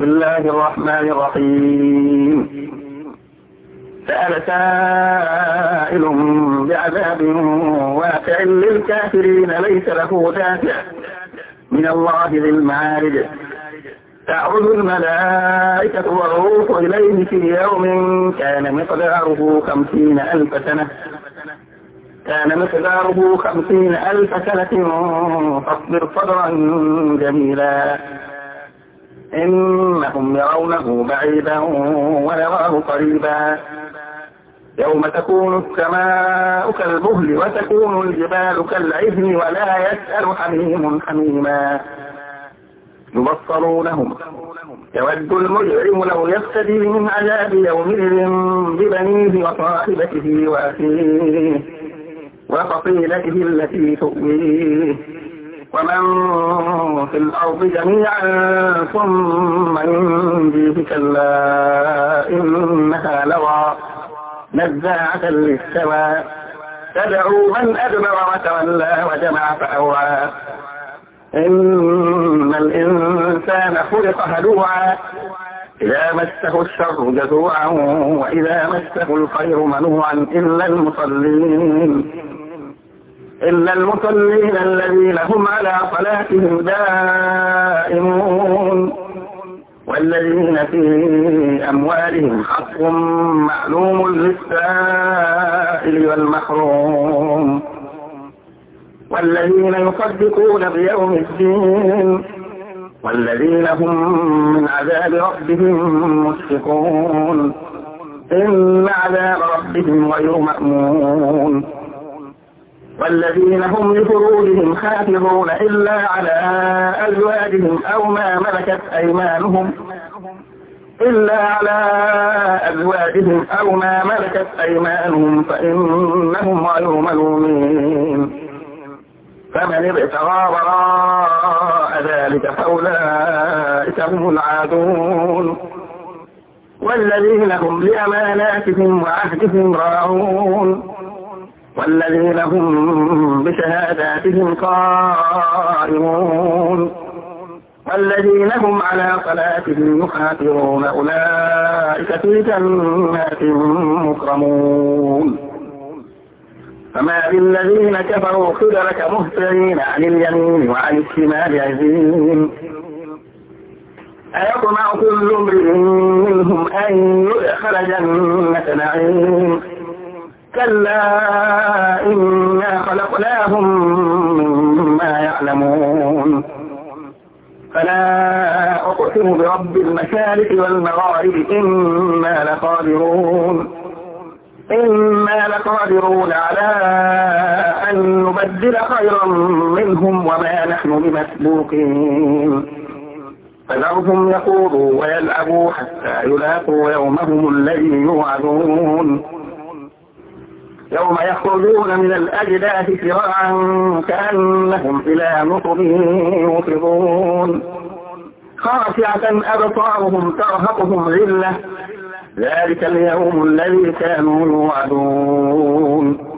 بسم الله الرحمن الرحيم. سأل سائل بعذاب واقع للكافرين ليس له دافع من الله ذي المعارج. تعرج الملائكة والروح إليه في يوم كان مقداره 50,000 سنة. فاصبر صبرا جميلا. إنهم يرونه بعيدا ونراه قريبا. يوم تكون السماء كالمهل وتكون الجبال كالعهن ولا يسأل حميم حميما. يبصرونهم يود المجرم لو يفتدي من عذاب يومئذ ببنيه وصاحبته وأخيه وفصيلته التي تؤويه ومن في الأرض جميعا ثم ينجيه كلا إنها لظى نزاعة للشوى تدعو من أدبر وتولى وجمع فأوعى. إن الإنسان خلق هلوعا إذا مسه الشر جزوعا وإذا مسه الخير منوعا إلا المصلين الذين هم على صلاتهم دائمون والذين في أموالهم حق معلوم للسائل والمحروم والذين يصدقون بيوم الدين والذين هم من عذاب ربهم مشفقون. إن عذاب ربهم غير مأمون. والذين هم لفروجهم حافظون إلا على أزواجهم أو ما ملكت أيمانهم فإنهم غير ملومين. فمن ابتغى وراء ذلك فأولئك هم العادون. والذين هم لأماناتهم وعهدهم راعون والذين هم بشهاداتهم قائمون والذين هم على صلاتهم يحافظون أولئك في جنات مكرمون. فما للذين كفروا قبلك مهطعين عن اليمين وعن الشمال عزين. أيطمع كل امرئ منهم أن يدخل جنة نعيم. كلا إنا خلقناهم مما يعلمون. فلا أقسم برب المشارق والمغارب إنا لقادرون على أن نبدل خيرا منهم وما نحن بمسبوقين. فذرهم يخوضوا ويلعبوا حتى يلاقوا يومهم الذي يوعدون. يوم يخرجون من الأجداث سراعا كأنهم إلى نصب يوفضون. خاشعة أبصارهم ترهقهم ذلة ذلك اليوم الذي كانوا يوعدون.